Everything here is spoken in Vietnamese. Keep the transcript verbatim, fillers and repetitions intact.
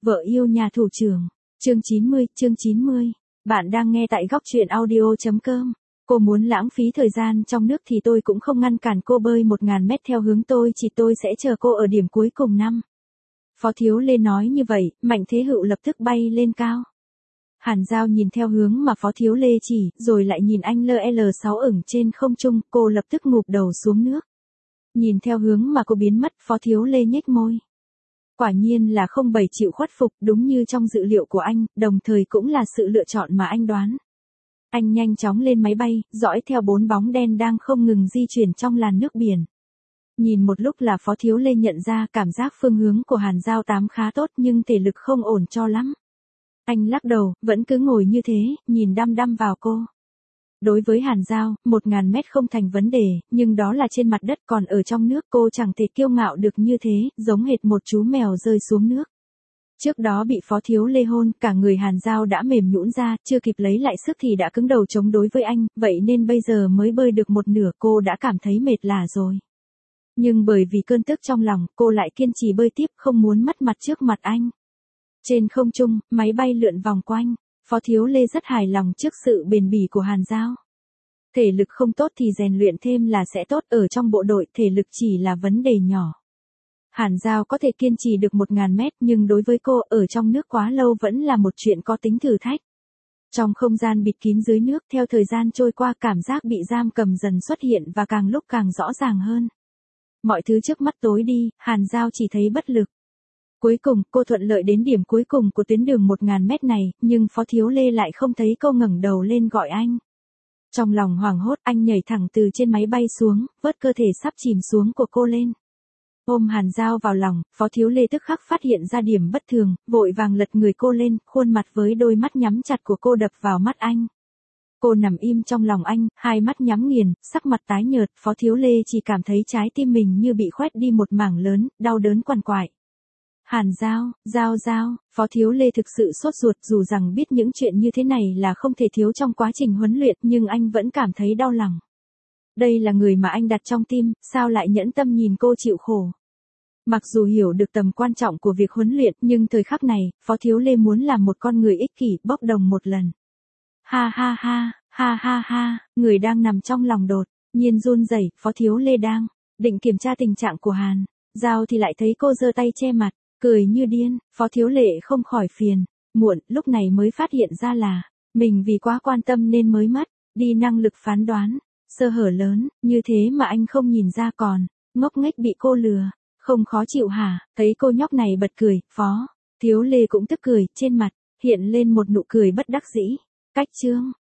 Vợ yêu nhà thủ trưởng. Chương chín mươi, chương chín mươi. Bạn đang nghe tại góc truyện audio chấm com. Cô muốn lãng phí thời gian trong nước thì tôi cũng không ngăn cản cô bơi một ngàn mét theo hướng tôi, chỉ tôi sẽ chờ cô ở điểm cuối cùng năm. Phó Thiếu Lê nói như vậy, Mạnh Thế Hựu lập tức bay lên cao. Hàn Giao nhìn theo hướng mà Phó Thiếu Lê chỉ, rồi lại nhìn anh lờ lờ sáu ửng trên không trung, cô lập tức ngụp đầu xuống nước. Nhìn theo hướng mà cô biến mất, Phó Thiếu Lê nhếch môi. Quả nhiên là không bảy chịu khuất phục, đúng như trong dự liệu của anh, đồng thời cũng là sự lựa chọn mà anh đoán. Anh nhanh chóng lên máy bay, dõi theo bốn bóng đen đang không ngừng di chuyển trong làn nước biển. Nhìn một lúc là Phó Thiếu Lê nhận ra cảm giác phương hướng của Hàn Giao tám khá tốt nhưng thể lực không ổn cho lắm. Anh lắc đầu, vẫn cứ ngồi như thế, nhìn đăm đăm vào cô. Đối với Hàn Giao, một ngàn mét không thành vấn đề, nhưng đó là trên mặt đất, còn ở trong nước cô chẳng thể kiêu ngạo được như thế, giống hệt một chú mèo rơi xuống nước. Trước đó bị Phó Thiếu Lê hôn, cả người Hàn Giao đã mềm nhũn ra, chưa kịp lấy lại sức thì đã cứng đầu chống đối với anh, vậy nên bây giờ mới bơi được một nửa cô đã cảm thấy mệt lả rồi. Nhưng bởi vì cơn tức trong lòng, cô lại kiên trì bơi tiếp, không muốn mất mặt trước mặt anh. Trên không trung, máy bay lượn vòng quanh. Phó Thiếu Lê rất hài lòng trước sự bền bỉ của Hàn Giao. Thể lực không tốt thì rèn luyện thêm là sẽ tốt, ở trong bộ đội thể lực chỉ là vấn đề nhỏ. Hàn Giao có thể kiên trì được một ngàn mét nhưng đối với cô ở trong nước quá lâu vẫn là một chuyện có tính thử thách. Trong không gian bịt kín dưới nước, theo thời gian trôi qua cảm giác bị giam cầm dần xuất hiện và càng lúc càng rõ ràng hơn. Mọi thứ trước mắt tối đi, Hàn Giao chỉ thấy bất lực. Cuối cùng, cô thuận lợi đến điểm cuối cùng của tuyến đường một ngàn mét này, nhưng Phó Thiếu Lê lại không thấy cô ngẩng đầu lên gọi anh. Trong lòng hoảng hốt, anh nhảy thẳng từ trên máy bay xuống, vớt cơ thể sắp chìm xuống của cô lên. Ôm Hàn Giao vào lòng, Phó Thiếu Lê tức khắc phát hiện ra điểm bất thường, vội vàng lật người cô lên, khuôn mặt với đôi mắt nhắm chặt của cô đập vào mắt anh. Cô nằm im trong lòng anh, hai mắt nhắm nghiền, sắc mặt tái nhợt, Phó Thiếu Lê chỉ cảm thấy trái tim mình như bị khoét đi một mảng lớn, đau đớn quằn quại. Hàn Giao, Giao Giao, Phó Thiếu Lê thực sự sốt ruột, dù rằng biết những chuyện như thế này là không thể thiếu trong quá trình huấn luyện nhưng anh vẫn cảm thấy đau lòng. Đây là người mà anh đặt trong tim, sao lại nhẫn tâm nhìn cô chịu khổ. Mặc dù hiểu được tầm quan trọng của việc huấn luyện nhưng thời khắc này, Phó Thiếu Lê muốn làm một con người ích kỷ, bốc đồng một lần. Ha ha ha, ha ha ha, người đang nằm trong lòng đột nhiên run rẩy. Phó Thiếu Lê đang định kiểm tra tình trạng của Hàn Giao thì lại thấy cô giơ tay che mặt, cười như điên. Phó Thiếu Lê không khỏi phiền muộn, lúc này mới phát hiện ra là mình vì quá quan tâm nên mới mất đi năng lực phán đoán, sơ hở lớn, như thế mà anh không nhìn ra còn ngốc nghếch bị cô lừa, không khó chịu hả? Thấy cô nhóc này bật cười, Phó Thiếu Lê cũng tức cười, trên mặt hiện lên một nụ cười bất đắc dĩ. Cách chương